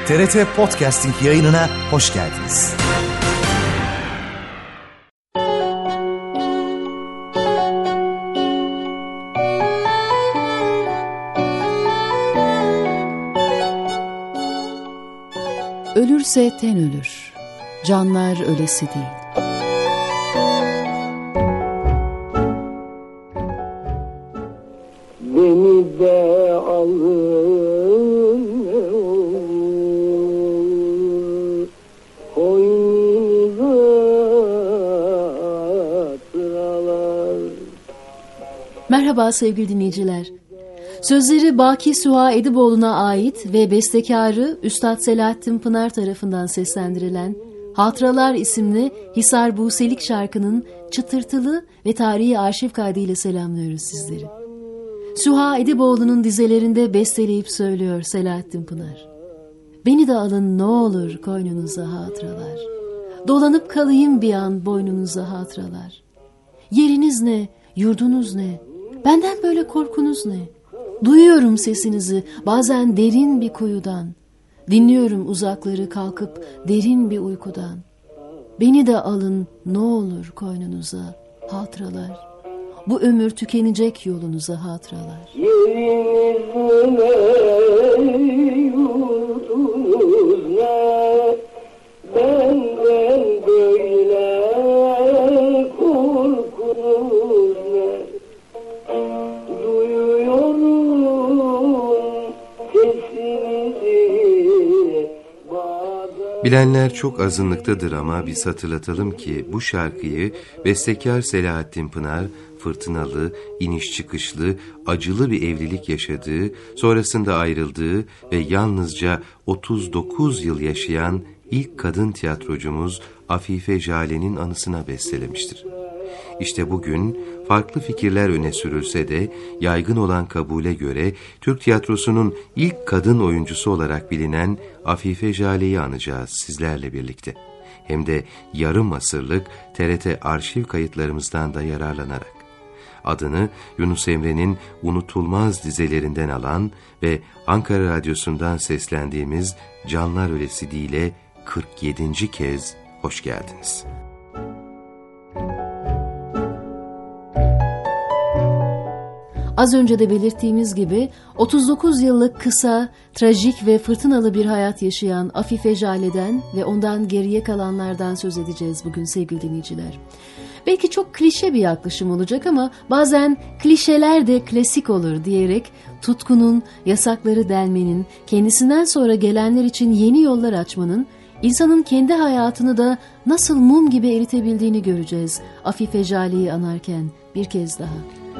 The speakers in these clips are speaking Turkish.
TRT Podcasting yayınına hoş geldiniz. Ölürse ten ölür, canlar ölesi değil. Beni de alın koynunuza sıralar. Merhaba sevgili dinleyiciler. Sözleri Baki Süha Ediboğlu'na ait ve bestekarı Üstad Selahattin Pınar tarafından seslendirilen Hatıralar isimli Hisar Buselik şarkının çıtırtılı ve tarihi arşiv kaydıyla selamlıyoruz sizleri. Süha Ediboğlu'nun dizelerinde besteleyip söylüyor Selahattin Pınar. Beni de alın ne olur koynunuza hatıralar. Dolanıp kalayım bir an boynunuza hatıralar. Yeriniz ne, yurdunuz ne, benden böyle korkunuz ne? Duyuyorum sesinizi bazen derin bir kuyudan. Dinliyorum uzakları kalkıp derin bir uykudan. Beni de alın ne olur koynunuza hatıralar. Bu ömür tükenecek yolunuza hatıralar. Yeriniz ne, yurdunuz ne, benden böyle korkunuz ne? Duyuyorum sesinizi bazen. Bilenler çok azınlıktadır ama biz hatırlatalım ki bu şarkıyı bestekar Selahattin Pınar, fırtınalı, iniş çıkışlı, acılı bir evlilik yaşadığı, sonrasında ayrıldığı ve yalnızca 39 yıl yaşayan ilk kadın tiyatrocumuz Afife Jale'nin anısına bestelemiştir. İşte bugün farklı fikirler öne sürülse de yaygın olan kabule göre Türk tiyatrosunun ilk kadın oyuncusu olarak bilinen Afife Jale'yi anacağız sizlerle birlikte. Hem de yarım asırlık TRT arşiv kayıtlarımızdan da yararlanarak. Adını Yunus Emre'nin unutulmaz dizelerinden alan ve Ankara Radyosu'ndan seslendiğimiz Canlar Ölesi Değil'e 47. kez hoş geldiniz. Az önce de belirttiğimiz gibi 39 yıllık kısa, trajik ve fırtınalı bir hayat yaşayan Afife Jale'den ve ondan geriye kalanlardan söz edeceğiz bugün sevgili dinleyiciler. Belki çok klişe bir yaklaşım olacak ama bazen klişeler de klasik olur diyerek tutkunun, yasakları delmenin, kendisinden sonra gelenler için yeni yollar açmanın, insanın kendi hayatını da nasıl mum gibi eritebildiğini göreceğiz Afife Jale'yi anarken bir kez daha.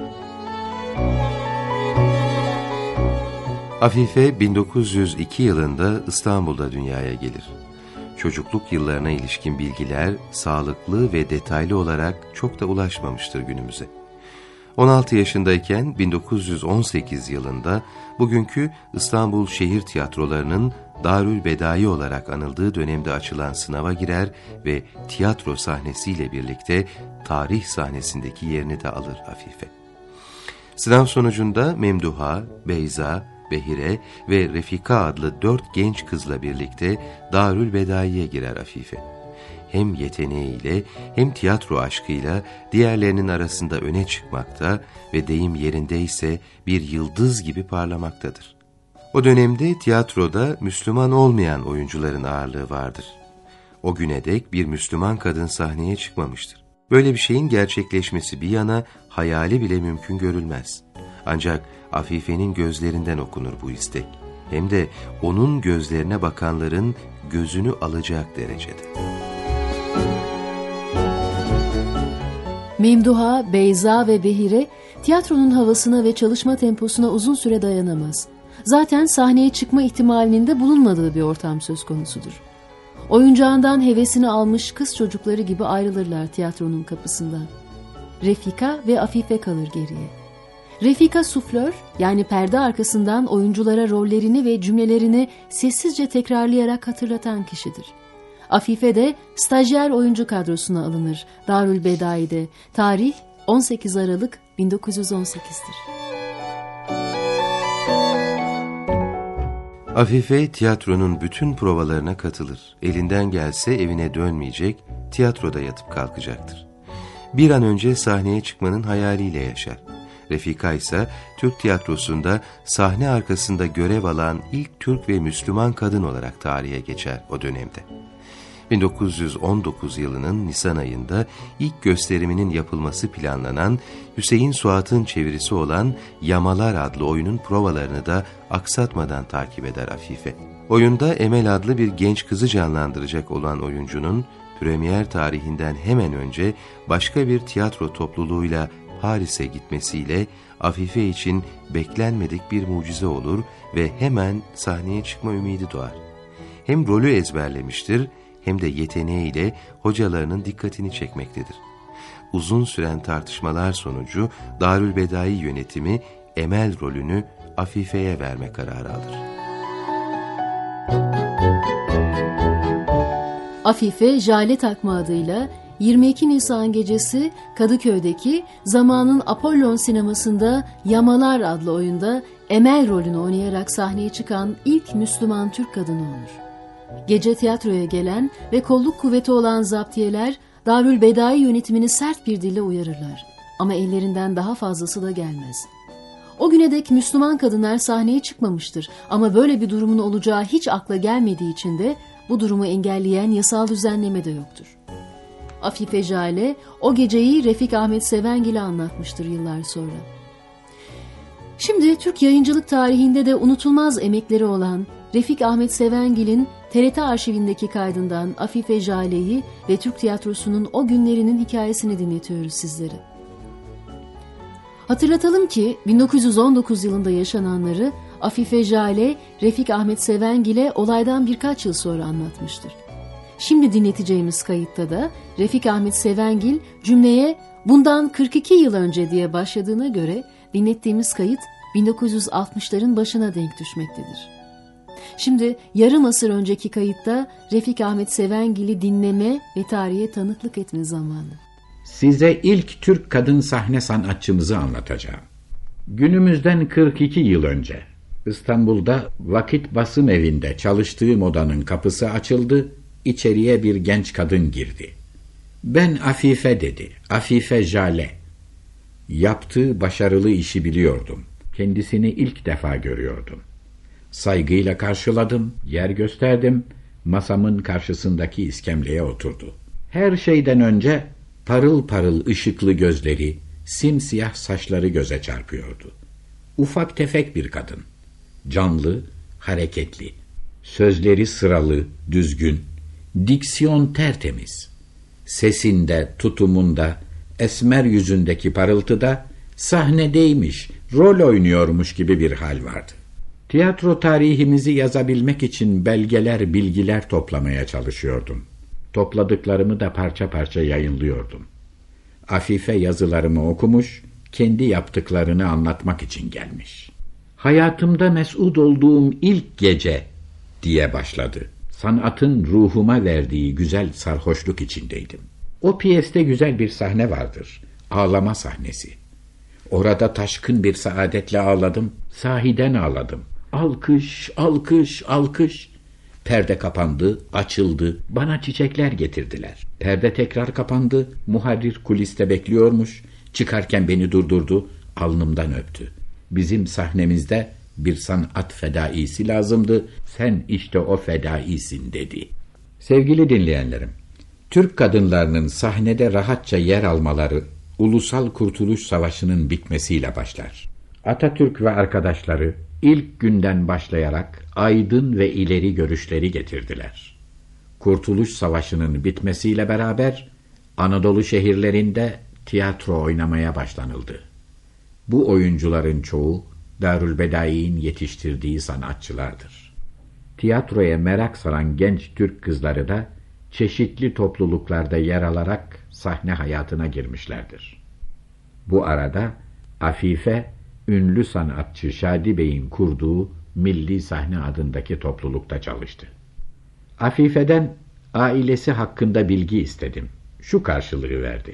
Afife 1902 yılında İstanbul'da dünyaya gelir. Çocukluk yıllarına ilişkin bilgiler sağlıklı ve detaylı olarak çok da ulaşmamıştır günümüze. 16 yaşındayken 1918 yılında bugünkü İstanbul Şehir Tiyatroları'nın Darülbedai olarak anıldığı dönemde açılan sınava girer ve tiyatro sahnesiyle birlikte tarih sahnesindeki yerini de alır Afife. Sınav sonucunda Memduha, Beyza, Behire ve Refika adlı 4 genç kızla birlikte Darülbedai'ye girer Afife. Hem yeteneğiyle hem tiyatro aşkıyla diğerlerinin arasında öne çıkmakta ve deyim yerindeyse bir yıldız gibi parlamaktadır. O dönemde tiyatroda Müslüman olmayan oyuncuların ağırlığı vardır. O güne dek bir Müslüman kadın sahneye çıkmamıştır. Böyle bir şeyin gerçekleşmesi bir yana hayali bile mümkün görülmez. Ancak Afife'nin gözlerinden okunur bu istek. Hem de onun gözlerine bakanların gözünü alacak derecede. Memduha, Beyza ve Behire tiyatronun havasına ve çalışma temposuna uzun süre dayanamaz. Zaten sahneye çıkma ihtimalinin de bulunmadığı bir ortam söz konusudur. Oyuncağından hevesini almış kız çocukları gibi ayrılırlar tiyatronun kapısından. Refika ve Afife kalır geriye. Refika suflör, yani perde arkasından oyunculara rollerini ve cümlelerini sessizce tekrarlayarak hatırlatan kişidir. Afife de stajyer oyuncu kadrosuna alınır Darülbedai'de. Tarih 18 Aralık 1918'dir. Afife tiyatronun bütün provalarına katılır. Elinden gelse evine dönmeyecek, tiyatroda yatıp kalkacaktır. Bir an önce sahneye çıkmanın hayaliyle yaşar. Refika ise Türk tiyatrosunda sahne arkasında görev alan ilk Türk ve Müslüman kadın olarak tarihe geçer o dönemde. 1919 yılının Nisan ayında ilk gösteriminin yapılması planlanan Hüseyin Suat'ın çevirisi olan Yamalar adlı oyunun provalarını da aksatmadan takip eder Afife. Oyunda Emel adlı bir genç kızı canlandıracak olan oyuncunun premier tarihinden hemen önce başka bir tiyatro topluluğuyla Paris'e gitmesiyle Afife için beklenmedik bir mucize olur ve hemen sahneye çıkma ümidi doğar. Hem rolü ezberlemiştir hem de yeteneğiyle hocalarının dikkatini çekmektedir. Uzun süren tartışmalar sonucu Darülbedai yönetimi Emel rolünü Afife'ye verme kararı alır. Afife, Jale takma adıyla 22 Nisan gecesi Kadıköy'deki zamanın Apollon sinemasında Yamalar adlı oyunda Emel rolünü oynayarak sahneye çıkan ilk Müslüman Türk kadını olur. Gece tiyatroya gelen ve kolluk kuvveti olan zaptiyeler Darülbedai yönetimini sert bir dille uyarırlar. Ama ellerinden daha fazlası da gelmez. O güne dek Müslüman kadınlar sahneye çıkmamıştır ama böyle bir durumun olacağı hiç akla gelmediği için de bu durumu engelleyen yasal düzenleme de yoktur. Afife Jale o geceyi Refik Ahmet Sevengil'e anlatmıştır yıllar sonra. Şimdi Türk yayıncılık tarihinde de unutulmaz emekleri olan Refik Ahmet Sevengil'in TRT arşivindeki kaydından Afife Jale'yi ve Türk tiyatrosunun o günlerinin hikayesini dinletiyoruz sizlere. Hatırlatalım ki 1919 yılında yaşananları Afife Jale, Refik Ahmet Sevengil'e olaydan birkaç yıl sonra anlatmıştır. Şimdi dinleteceğimiz kayıtta da Refik Ahmet Sevengil cümleye bundan 42 yıl önce diye başladığına göre dinlettiğimiz kayıt 1960'ların başına denk düşmektedir. Şimdi yarım asır önceki kayıtta Refik Ahmet Sevengil'i dinleme ve tarihe tanıklık etme zamanı. Size ilk Türk kadın sahne sanatçımızı anlatacağım. Günümüzden 42 yıl önce İstanbul'da Vakit Basım Evi'nde çalıştığım odanın kapısı açıldı, içeriye bir genç kadın girdi. Ben Afife dedi, Afife Jale. Yaptığı başarılı işi biliyordum. Kendisini ilk defa görüyordum. Saygıyla karşıladım, yer gösterdim, masamın karşısındaki iskemleye oturdu. Her şeyden önce parıl parıl ışıklı gözleri, simsiyah saçları göze çarpıyordu. Ufak tefek bir kadın, canlı, hareketli, sözleri sıralı, düzgün, diksiyon tertemiz. Sesinde, tutumunda, esmer yüzündeki parıltıda sahnedeymiş, rol oynuyormuş gibi bir hal vardı. Tiyatro tarihimizi yazabilmek için belgeler, bilgiler toplamaya çalışıyordum. Topladıklarımı da parça parça yayınlıyordum. Afife yazılarımı okumuş, kendi yaptıklarını anlatmak için gelmiş. Hayatımda mes'ud olduğum ilk gece diye başladı. Sanatın ruhuma verdiği güzel sarhoşluk içindeydim. O piyeste güzel bir sahne vardır. Ağlama sahnesi. Orada taşkın bir saadetle ağladım. Sahiden ağladım. Alkış, alkış, alkış. Perde kapandı, açıldı. Bana çiçekler getirdiler. Perde tekrar kapandı. Muharrir kuliste bekliyormuş. Çıkarken beni durdurdu. Alnımdan öptü. Bizim sahnemizde bir sanat fedaisi lazımdı. Sen işte o fedaisin dedi. Sevgili dinleyenlerim, Türk kadınlarının sahnede rahatça yer almaları Ulusal Kurtuluş Savaşı'nın bitmesiyle başlar. Atatürk ve arkadaşları ilk günden başlayarak aydın ve ileri görüşleri getirdiler. Kurtuluş Savaşı'nın bitmesiyle beraber Anadolu şehirlerinde tiyatro oynamaya başlanıldı. Bu oyuncuların çoğu Darülbedai'nin yetiştirdiği sanatçılardır. Tiyatroya merak saran genç Türk kızları da çeşitli topluluklarda yer alarak sahne hayatına girmişlerdir. Bu arada Afife, ünlü sanatçı Şadi Bey'in kurduğu Milli Sahne adındaki toplulukta çalıştı. Afife'den ailesi hakkında bilgi istedim. Şu karşılığı verdi.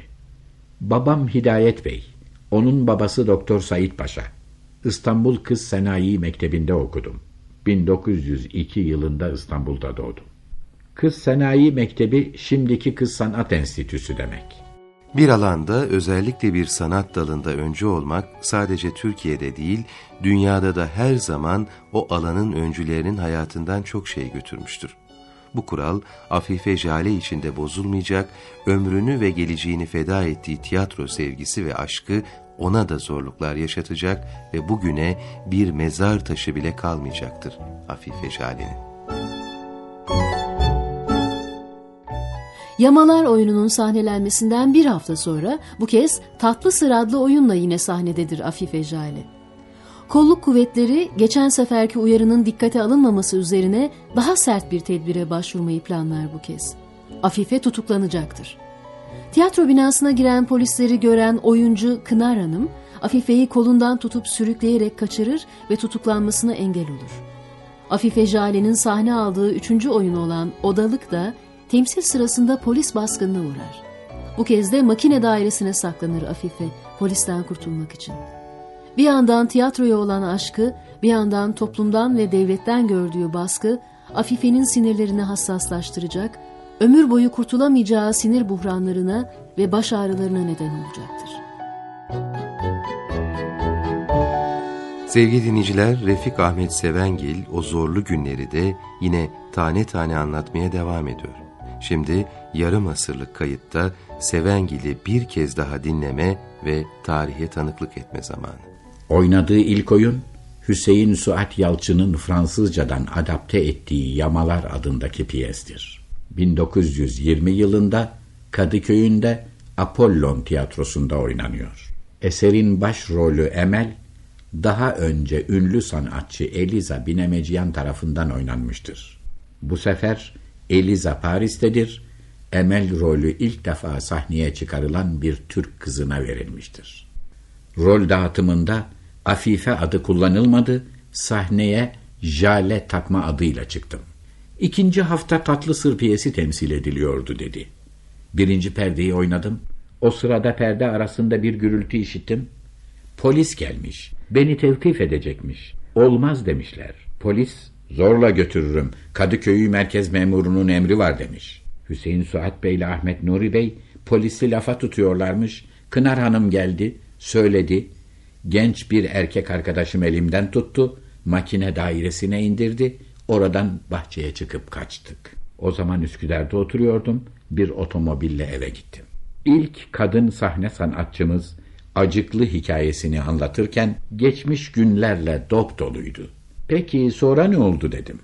Babam Hidayet Bey, onun babası Doktor Said Paşa. İstanbul Kız Senayi Mektebi'nde okudum. 1902 yılında İstanbul'da doğdu. Kız Sanayi Mektebi şimdiki Kız Sanat Enstitüsü demek. Bir alanda, özellikle bir sanat dalında öncü olmak sadece Türkiye'de değil, dünyada da her zaman o alanın öncülerinin hayatından çok şey götürmüştür. Bu kural, Afife Jale içinde bozulmayacak, ömrünü ve geleceğini feda ettiği tiyatro sevgisi ve aşkı ona da zorluklar yaşatacak ve bugüne bir mezar taşı bile kalmayacaktır Afife Jale'nin. Yamalar oyununun sahnelenmesinden bir hafta sonra bu kez Tatlı Sır adlı oyunla yine sahnededir Afife Jale. Kolluk kuvvetleri geçen seferki uyarının dikkate alınmaması üzerine daha sert bir tedbire başvurmayı planlar bu kez. Afife tutuklanacaktır. Tiyatro binasına giren polisleri gören oyuncu Kınar Hanım, Afife'yi kolundan tutup sürükleyerek kaçırır ve tutuklanmasına engel olur. Afife Jale'nin sahne aldığı 3. oyunu olan Odalık da temsil sırasında polis baskınına uğrar. Bu kez de makine dairesine saklanır Afife, polisten kurtulmak için. Bir yandan tiyatroya olan aşkı, bir yandan toplumdan ve devletten gördüğü baskı, Afife'nin sinirlerini hassaslaştıracak, ömür boyu kurtulamayacağı sinir buhranlarına ve baş ağrılarına neden olacaktır. Sevgili dinleyiciler, Refik Ahmet Sevengil o zorlu günleri de yine tane tane anlatmaya devam ediyor. Şimdi yarım asırlık kayıtta Sevengil'i bir kez daha dinleme ve tarihe tanıklık etme zamanı. Oynadığı ilk oyun, Hüseyin Suat Yalçın'ın Fransızcadan adapte ettiği Yamalar adındaki piyestir. 1920 yılında Kadıköy'ünde Apollon Tiyatrosu'nda oynanıyor. Eserin başrolü Emel, daha önce ünlü sanatçı Eliza Binemeciyan tarafından oynanmıştır. Bu sefer Eliza Paris'tedir, Emel rolü ilk defa sahneye çıkarılan bir Türk kızına verilmiştir. Rol dağıtımında Afife adı kullanılmadı, sahneye Jale takma adıyla çıktım. 2. hafta Tatlı Sır piyesi temsil ediliyordu dedi. 1. perdeyi oynadım, o sırada perde arasında bir gürültü işittim. Polis gelmiş, beni tevkif edecekmiş. Olmaz demişler. Polis, zorla götürürüm, Kadıköy'ü merkez memurunun emri var demiş. Hüseyin Suat Bey ile Ahmet Nuri Bey polisi lafa tutuyorlarmış. Kınar Hanım geldi, söyledi. Genç bir erkek arkadaşım elimden tuttu, makine dairesine indirdi, oradan bahçeye çıkıp kaçtık. O zaman Üsküdar'da oturuyordum, bir otomobille eve gittim. İlk kadın sahne sanatçımız acıklı hikayesini anlatırken geçmiş günlerle dop doluydu. Peki sonra ne oldu dedim.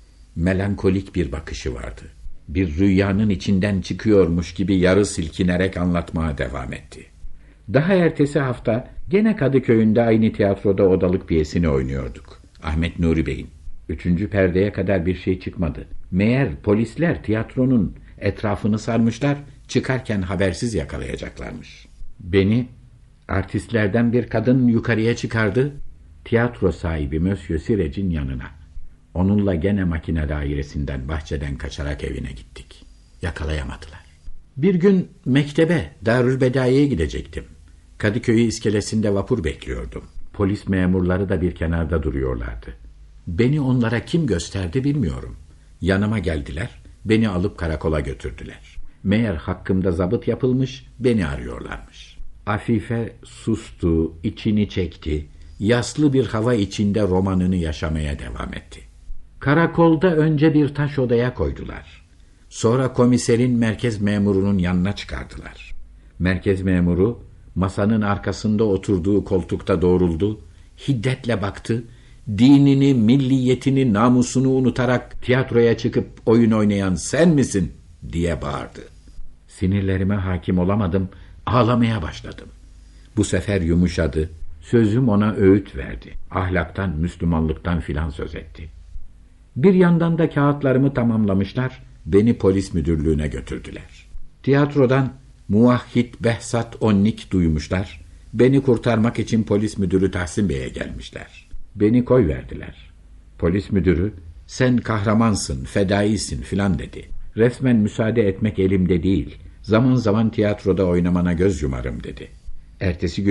Melankolik bir bakışı vardı. Bir rüyanın içinden çıkıyormuş gibi yarı silkinerek anlatmaya devam etti. Daha ertesi hafta gene Kadıköy'ünde aynı tiyatroda Odalık piyesini oynuyorduk. Ahmet Nuri Bey'in. 3. perdeye kadar bir şey çıkmadı. Meğer polisler tiyatronun etrafını sarmışlar, çıkarken habersiz yakalayacaklarmış. Beni artistlerden bir kadın yukarıya çıkardı, tiyatro sahibi Monsieur Sirec'in yanına. Onunla gene makine dairesinden, bahçeden kaçarak evine gittik. Yakalayamadılar. Bir gün mektebe, Darülbedai'ye gidecektim. Kadıköy iskelesinde vapur bekliyordum. Polis memurları da bir kenarda duruyorlardı. Beni onlara kim gösterdi bilmiyorum. Yanıma geldiler, beni alıp karakola götürdüler. Meğer hakkımda zabıt yapılmış, beni arıyorlarmış. Afife sustu, içini çekti, yaslı bir hava içinde romanını yaşamaya devam etti. Karakolda önce bir taş odaya koydular. Sonra komiserin merkez memurunun yanına çıkardılar. Merkez memuru masanın arkasında oturduğu koltukta doğruldu, hiddetle baktı, dinini, milliyetini, namusunu unutarak tiyatroya çıkıp oyun oynayan sen misin diye bağırdı. Sinirlerime hakim olamadım, ağlamaya başladım. Bu sefer yumuşadı, sözüm ona öğüt verdi. Ahlaktan, Müslümanlıktan filan söz etti. Bir yandan da kağıtlarımı tamamlamışlar, beni polis müdürlüğüne götürdüler. Tiyatrodan Muvahhid Behzat Onnik duymuşlar, beni kurtarmak için polis müdürü Tahsin Bey'e gelmişler. Beni koyverdiler. Polis müdürü, sen kahramansın, fedaisin filan dedi. Resmen müsaade etmek elimde değil, zaman zaman tiyatroda oynamana göz yumarım dedi. Ertesi günü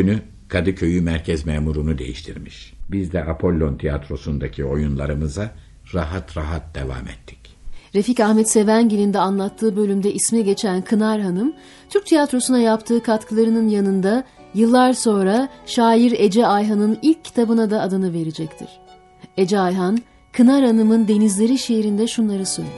Kadıköy'ü merkez memurunu değiştirmiş. Biz de Apollon tiyatrosundaki oyunlarımıza rahat rahat devam ettik. Refik Ahmet Sevengil'in de anlattığı bölümde ismi geçen Kınar Hanım, Türk tiyatrosuna yaptığı katkılarının yanında yıllar sonra şair Ece Ayhan'ın ilk kitabına da adını verecektir. Ece Ayhan, Kınar Hanım'ın Denizleri şiirinde şunları söyler.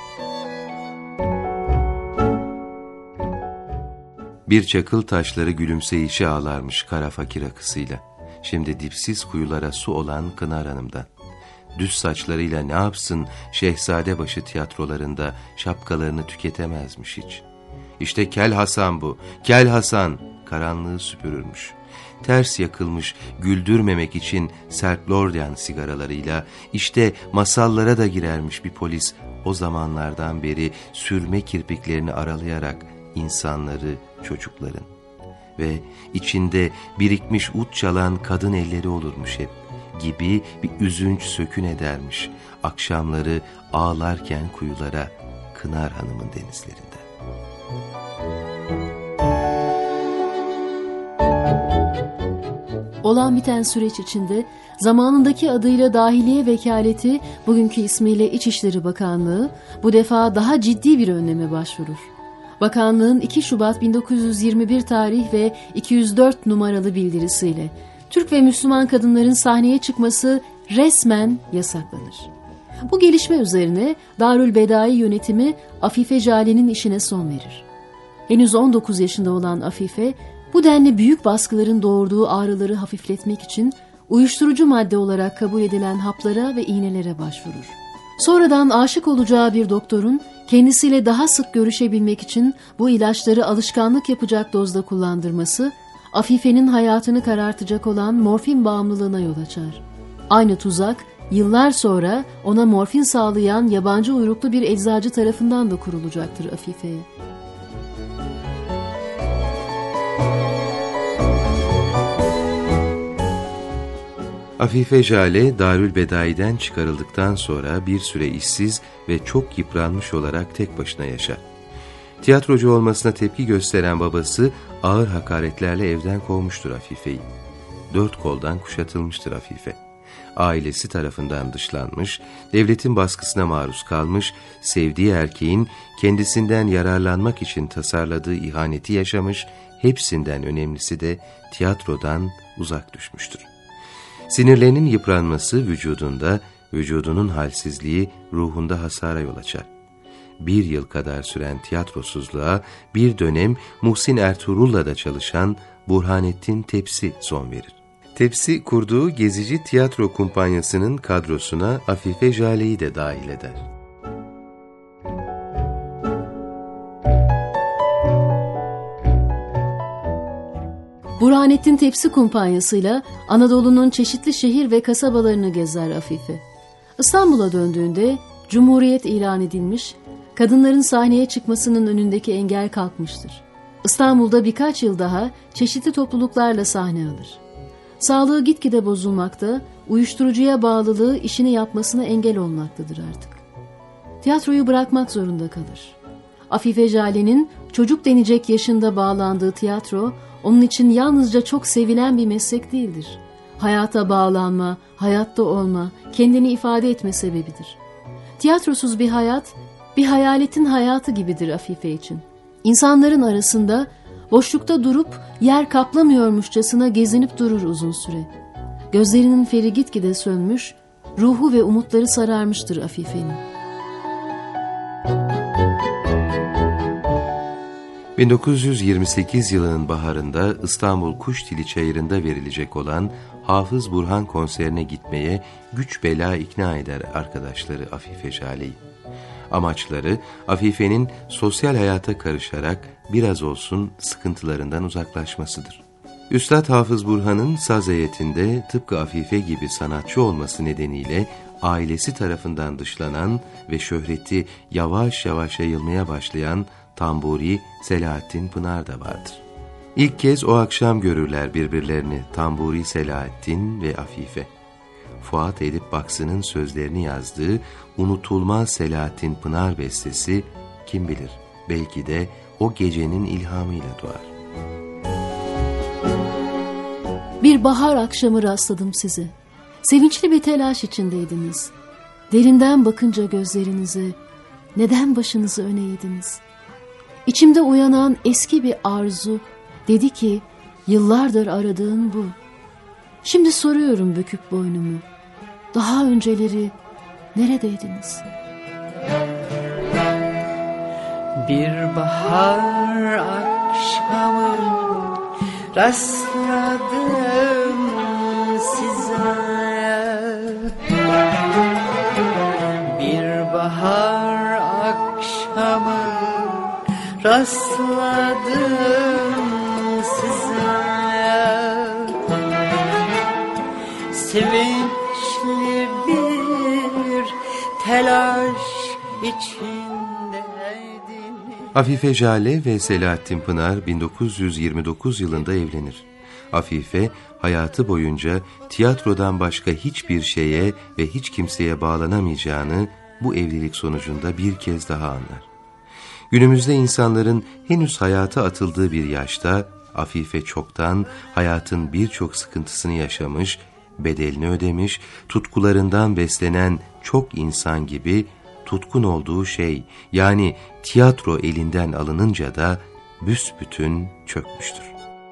Bir çakıl taşları gülümseyişi ağlarmış kara fakir akısıyla. Şimdi dipsiz kuyulara su olan Kınar Hanım'dan. Düz saçlarıyla ne yapsın Şehzadebaşı tiyatrolarında şapkalarını tüketemezmiş hiç. İşte Kel Hasan bu, Kel Hasan karanlığı süpürürmüş. Ters yakılmış güldürmemek için Serplordian sigaralarıyla işte masallara da girermiş bir polis o zamanlardan beri sürme kirpiklerini aralayarak insanları, çocukların ve içinde birikmiş ut çalan kadın elleri olurmuş hep gibi bir üzünç sökün edermiş akşamları ağlarken kuyulara Kınar Hanım'ın denizlerinde. Olan biten süreç içinde zamanındaki adıyla Dahiliye Vekaleti, bugünkü ismiyle İçişleri Bakanlığı bu defa daha ciddi bir önleme başvurur. Bakanlığın 2 Şubat 1921 tarih ve 204 numaralı bildirisiyle Türk ve Müslüman kadınların sahneye çıkması resmen yasaklanır. Bu gelişme üzerine Darülbedai yönetimi Afife Jale'nin işine son verir. Henüz 19 yaşında olan Afife, bu denli büyük baskıların doğurduğu ağrıları hafifletmek için uyuşturucu madde olarak kabul edilen haplara ve iğnelere başvurur. Sonradan aşık olacağı bir doktorun kendisiyle daha sık görüşebilmek için bu ilaçları alışkanlık yapacak dozda kullandırması, Afife'nin hayatını karartacak olan morfin bağımlılığına yol açar. Aynı tuzak, yıllar sonra ona morfin sağlayan yabancı uyruklu bir eczacı tarafından da kurulacaktır Afife'ye. Afife Jale, Darülbedai'den çıkarıldıktan sonra bir süre işsiz ve çok yıpranmış olarak tek başına yaşar. Tiyatrocu olmasına tepki gösteren babası ağır hakaretlerle evden kovmuştur Afife'yi. 4 koldan kuşatılmıştır Afife. Ailesi tarafından dışlanmış, devletin baskısına maruz kalmış, sevdiği erkeğin kendisinden yararlanmak için tasarladığı ihaneti yaşamış, hepsinden önemlisi de tiyatrodan uzak düşmüştür. Sinirlerinin yıpranması vücudunda, vücudunun halsizliği ruhunda hasara yol açar. 1 yıl kadar süren tiyatrosuzluğa bir dönem Muhsin Ertuğrul'la da çalışan Burhanettin Tepsi son verir. Tepsi kurduğu gezici tiyatro kumpanyasının kadrosuna Afife Jale'yi de dahil eder. Burhanettin Tepsi kumpanyasıyla Anadolu'nun çeşitli şehir ve kasabalarını gezer Afife. İstanbul'a döndüğünde Cumhuriyet ilan edilmiş, kadınların sahneye çıkmasının önündeki engel kalkmıştır. İstanbul'da birkaç yıl daha çeşitli topluluklarla sahne alır. Sağlığı gitgide bozulmakta, uyuşturucuya bağlılığı işini yapmasına engel olmaktadır artık. Tiyatroyu bırakmak zorunda kalır. Afife Jale'nin çocuk denecek yaşında bağlandığı tiyatro, onun için yalnızca çok sevilen bir meslek değildir. Hayata bağlanma, hayatta olma, kendini ifade etme sebebidir. Tiyatrosuz bir hayat, bir hayaletin hayatı gibidir Afife için. İnsanların arasında boşlukta durup yer kaplamıyormuşçasına gezinip durur uzun süre. Gözlerinin feri gitgide sönmüş, ruhu ve umutları sararmıştır Afife'nin. 1928 yılının baharında İstanbul Kuşdili Çayırı'nda verilecek olan Hafız Burhan konserine gitmeye güç bela ikna eder arkadaşları Afife Jale'yi. Amaçları Afife'nin sosyal hayata karışarak biraz olsun sıkıntılarından uzaklaşmasıdır. Üstad Hafız Burhan'ın saz heyetinde tıpkı Afife gibi sanatçı olması nedeniyle ailesi tarafından dışlanan ve şöhreti yavaş yavaş yayılmaya başlayan tamburi Selahattin Pınar da vardır. İlk kez o akşam görürler birbirlerini tamburi Selahattin ve Afife. Fuat Edip Baksı'nın sözlerini yazdığı unutulmaz Selahattin Pınar bestesi kim bilir belki de o gecenin ilhamıyla doğar. Bir bahar akşamı rastladım size. Sevinçli bir telaş içindeydiniz. Derinden bakınca gözlerinize, neden başınızı öne eğdiniz? İçimde uyanan eski bir arzu dedi ki, yıllardır aradığın bu. Şimdi soruyorum büküp boynumu, daha önceleri neredeydiniz? Bir bahar akşamı rastladım size. Bir bahar akşamı rastladım size. Sevinçli bir telaş içindeydiniz. Afife Jale ve Selahattin Pınar 1929 yılında evlenir. Afife hayatı boyunca tiyatrodan başka hiçbir şeye ve hiç kimseye bağlanamayacağını bu evlilik sonucunda bir kez daha anlar. Günümüzde insanların henüz hayata atıldığı bir yaşta Afife çoktan hayatın birçok sıkıntısını yaşamış, bedelini ödemiş, tutkularından beslenen çok insan gibi tutkun olduğu şey, yani tiyatro elinden alınınca da büsbütün çökmüştür.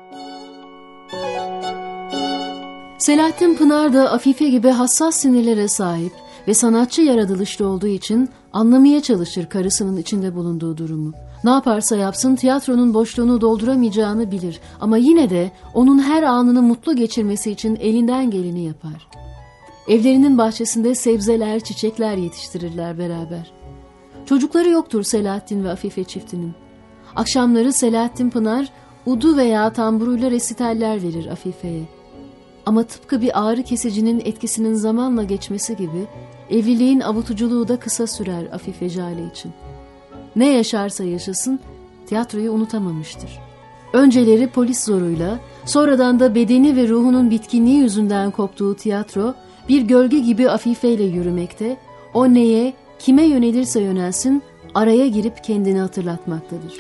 Selahattin Pınar da Afife gibi hassas sinirlere sahip ve sanatçı yaratılışlı olduğu için anlamaya çalışır karısının içinde bulunduğu durumu. Ne yaparsa yapsın tiyatronun boşluğunu dolduramayacağını bilir ama yine de onun her anını mutlu geçirmesi için elinden geleni yapar. Evlerinin bahçesinde sebzeler, çiçekler yetiştirirler beraber. Çocukları yoktur Selahattin ve Afife çiftinin. Akşamları Selahattin Pınar udu veya tamburuyla resitaller verir Afife'ye. Ama tıpkı bir ağrı kesicinin etkisinin zamanla geçmesi gibi evliliğin avutuculuğu da kısa sürer Afife Jale için. Ne yaşarsa yaşasın tiyatroyu unutamamıştır. Önceleri polis zoruyla, sonradan da bedeni ve ruhunun bitkinliği yüzünden koptuğu tiyatro bir gölge gibi Afife ile yürümekte, o neye, kime yönelirse yönelsin araya girip kendini hatırlatmaktadır.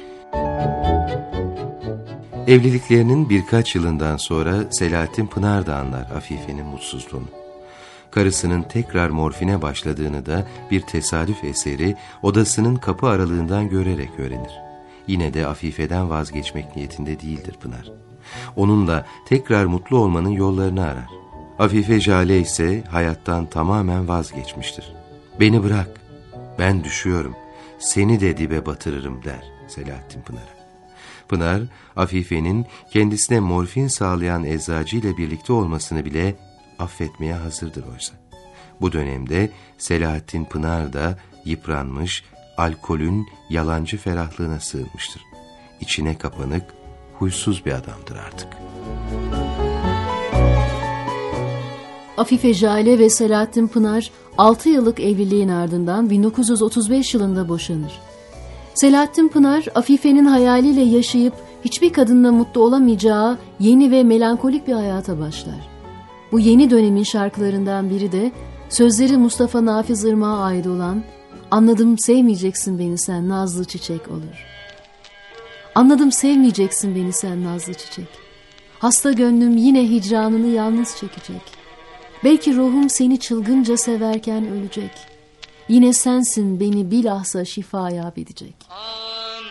Evliliklerinin birkaç yılından sonra Selahattin Pınar da anlar Afife'nin mutsuzluğunu. Karısının tekrar morfine başladığını da bir tesadüf eseri odasının kapı aralığından görerek öğrenir. Yine de Afife'den vazgeçmek niyetinde değildir Pınar. Onunla tekrar mutlu olmanın yollarını arar. Afife Jale ise hayattan tamamen vazgeçmiştir. "Beni bırak, ben düşüyorum, seni de dibe batırırım" der Selahattin Pınar'a. Pınar, Afife'nin kendisine morfin sağlayan eczacı ile birlikte olmasını bile affetmeye hazırdır oysa. Bu dönemde Selahattin Pınar da yıpranmış, alkolün yalancı ferahlığına sığınmıştır. İçine kapanık, huysuz bir adamdır artık. Afife Jale ve Selahattin Pınar 6 yıllık evliliğin ardından 1935 yılında boşanır. Selahattin Pınar, Afife'nin hayaliyle yaşayıp hiçbir kadınla mutlu olamayacağı yeni ve melankolik bir hayata başlar. Bu yeni dönemin şarkılarından biri de sözleri Mustafa Nafiz Irmak'a ait olan "Anladım sevmeyeceksin beni sen nazlı çiçek" olur. Anladım sevmeyeceksin beni sen nazlı çiçek. Hasta gönlüm yine hicranını yalnız çekecek. Belki ruhum seni çılgınca severken ölecek. Yine sensin beni bilhassa şifaya edecek. Anladım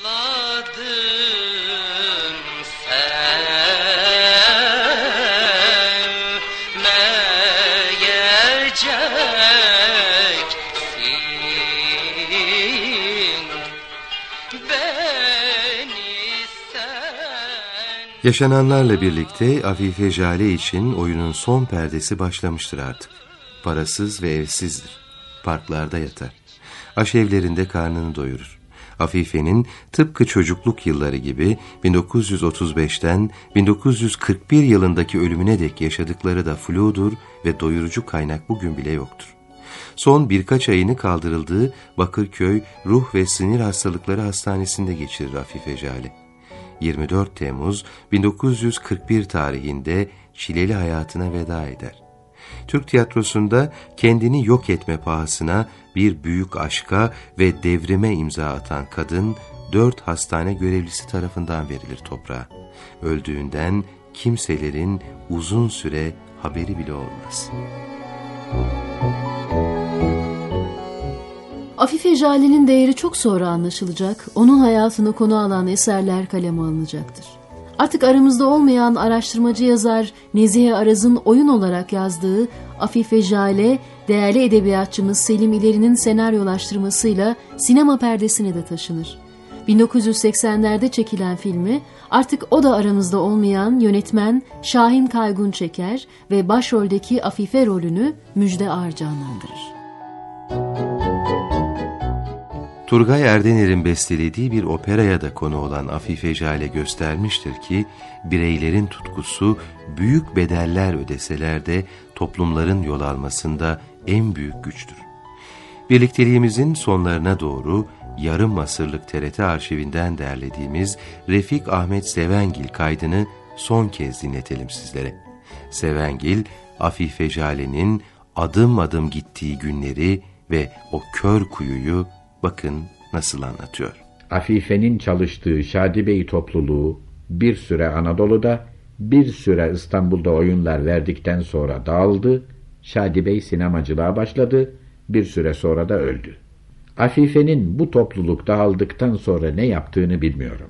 Yaşananlarla birlikte Afife Jale için oyunun son perdesi başlamıştır artık. Parasız ve evsizdir. Parklarda yatar. Aşevlerinde karnını doyurur. Afife'nin tıpkı çocukluk yılları gibi 1935'ten 1941 yılındaki ölümüne dek yaşadıkları da fludur ve doyurucu kaynak bugün bile yoktur. Son birkaç ayını kaldırıldığı Bakırköy Ruh ve Sinir Hastalıkları Hastanesi'nde geçirir Afife Jale. 24 Temmuz 1941 tarihinde çileli hayatına veda eder. Türk tiyatrosunda kendini yok etme pahasına bir büyük aşka ve devrime imza atan kadın 4 hastane görevlisi tarafından verilir toprağa. Öldüğünden kimselerin uzun süre haberi bile olmaz. Afife Jale'nin değeri çok sonra anlaşılacak, onun hayatını konu alan eserler kaleme alınacaktır. Artık aramızda olmayan araştırmacı yazar Nezihe Araz'ın oyun olarak yazdığı Afife Jale, değerli edebiyatçımız Selim İleri'nin senaryolaştırmasıyla sinema perdesine de taşınır. 1980'lerde çekilen filmi artık o da aramızda olmayan yönetmen Şahin Kaygun çeker ve başroldeki Afife rolünü Müjde Ar canlandırır. Turgay Erdener'in bestelediği bir operaya da konu olan Afife Jale göstermiştir ki, bireylerin tutkusu büyük bedeller ödeseler de toplumların yol almasında en büyük güçtür. Birlikteliğimizin sonlarına doğru yarım asırlık TRT arşivinden derlediğimiz Refik Ahmet Sevengil kaydını son kez dinletelim sizlere. Sevengil, Afife Jale'nin adım adım gittiği günleri ve o kör kuyuyu bakın nasıl anlatıyor. Afife'nin çalıştığı Şadi Bey topluluğu bir süre Anadolu'da, bir süre İstanbul'da oyunlar verdikten sonra dağıldı. Şadi Bey sinemacılığa başladı, bir süre sonra da öldü. Afife'nin bu topluluk dağıldıktan sonra ne yaptığını bilmiyorum.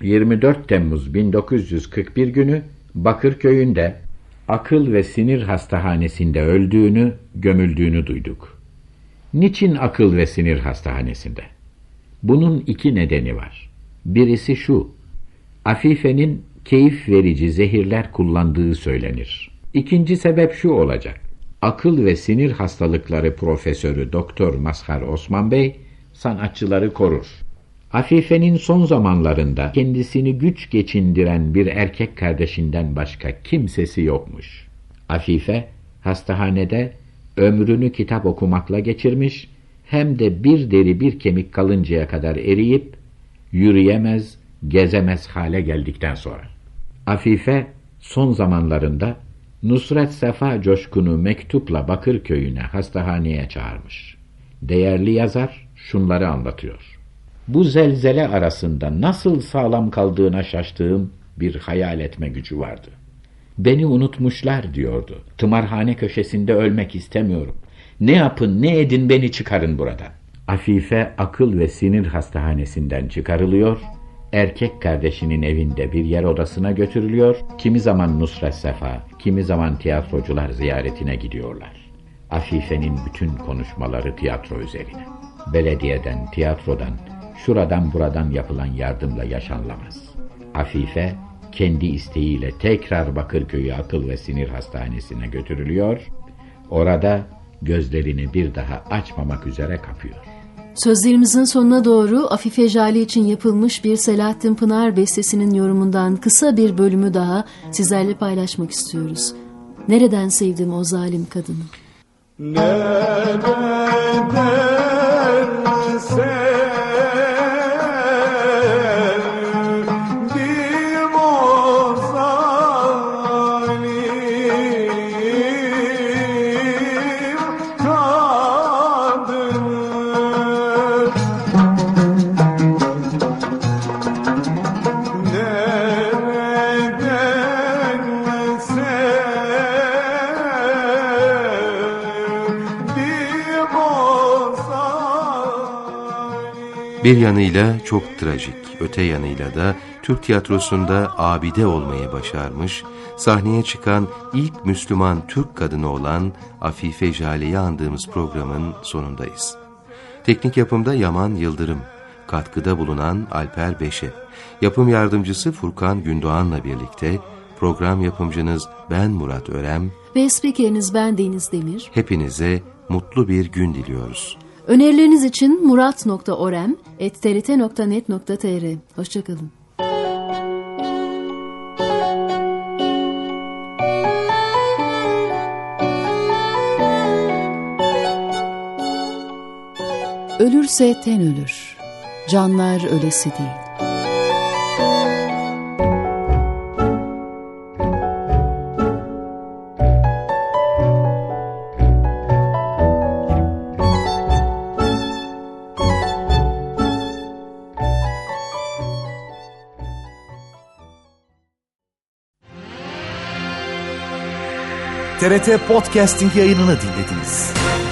24 Temmuz 1941 günü Bakırköy'ünde akıl ve sinir hastahanesinde öldüğünü, gömüldüğünü duyduk. Niçin akıl ve sinir hastahanesinde? Bunun iki nedeni var. Birisi şu: Afife'nin keyif verici zehirler kullandığı söylenir. İkinci sebep şu olacak: akıl ve sinir hastalıkları profesörü Doktor Mazhar Osman Bey sanatçıları korur. Afife'nin son zamanlarında kendisini güç geçindiren bir erkek kardeşinden başka kimsesi yokmuş. Afife hastahanede ömrünü kitap okumakla geçirmiş, hem de bir deri bir kemik kalıncaya kadar eriyip yürüyemez, gezemez hale geldikten sonra. Afife son zamanlarında Nusret Sefa Coşkun'u mektupla Bakırköy'üne, hastahaneye çağırmış. Değerli yazar şunları anlatıyor: bu zelzele arasında nasıl sağlam kaldığına şaştığım bir hayal etme gücü vardı. Beni unutmuşlar diyordu. Tımarhane köşesinde ölmek istemiyorum. Ne yapın ne edin beni çıkarın buradan. Afife akıl ve sinir hastanesinden çıkarılıyor, erkek kardeşinin evinde bir yer odasına götürülüyor, kimi zaman Nusret Sefa, kimi zaman tiyatrocular ziyaretine gidiyorlar. Afife'nin bütün konuşmaları tiyatro üzerine. Belediyeden, tiyatrodan, şuradan buradan yapılan yardımla yaşanlamaz. Afife kendi isteğiyle tekrar Bakırköy'ü akıl ve sinir hastanesine götürülüyor, orada gözlerini bir daha açmamak üzere kapıyor. Sözlerimizin sonuna doğru Afife Jale için yapılmış bir Selahattin Pınar bestesinin yorumundan kısa bir bölümü daha sizlerle paylaşmak istiyoruz. Nereden sevdim o zalim kadını? Nereden sevdim o zalim kadını? Nereden sevdim o zalim? Bir yanıyla çok trajik, öte yanıyla da Türk tiyatrosunda abide olmayı başarmış, sahneye çıkan ilk Müslüman Türk kadını olan Afife Jale'yi andığımız programın sonundayız. Teknik yapımda Yaman Yıldırım, katkıda bulunan Alper Beşe, yapım yardımcısı Furkan Gündoğan'la birlikte program yapımcınız ben Murat Örem Ve spikeriniz ben Deniz Demir. hepinize mutlu bir gün diliyoruz. Önerileriniz için murat.orem@trt.net.tr. Hoşçakalın. Ölürse ten ölür, canlar ölesi değil. TRT Podcasting yayınını dinlediniz.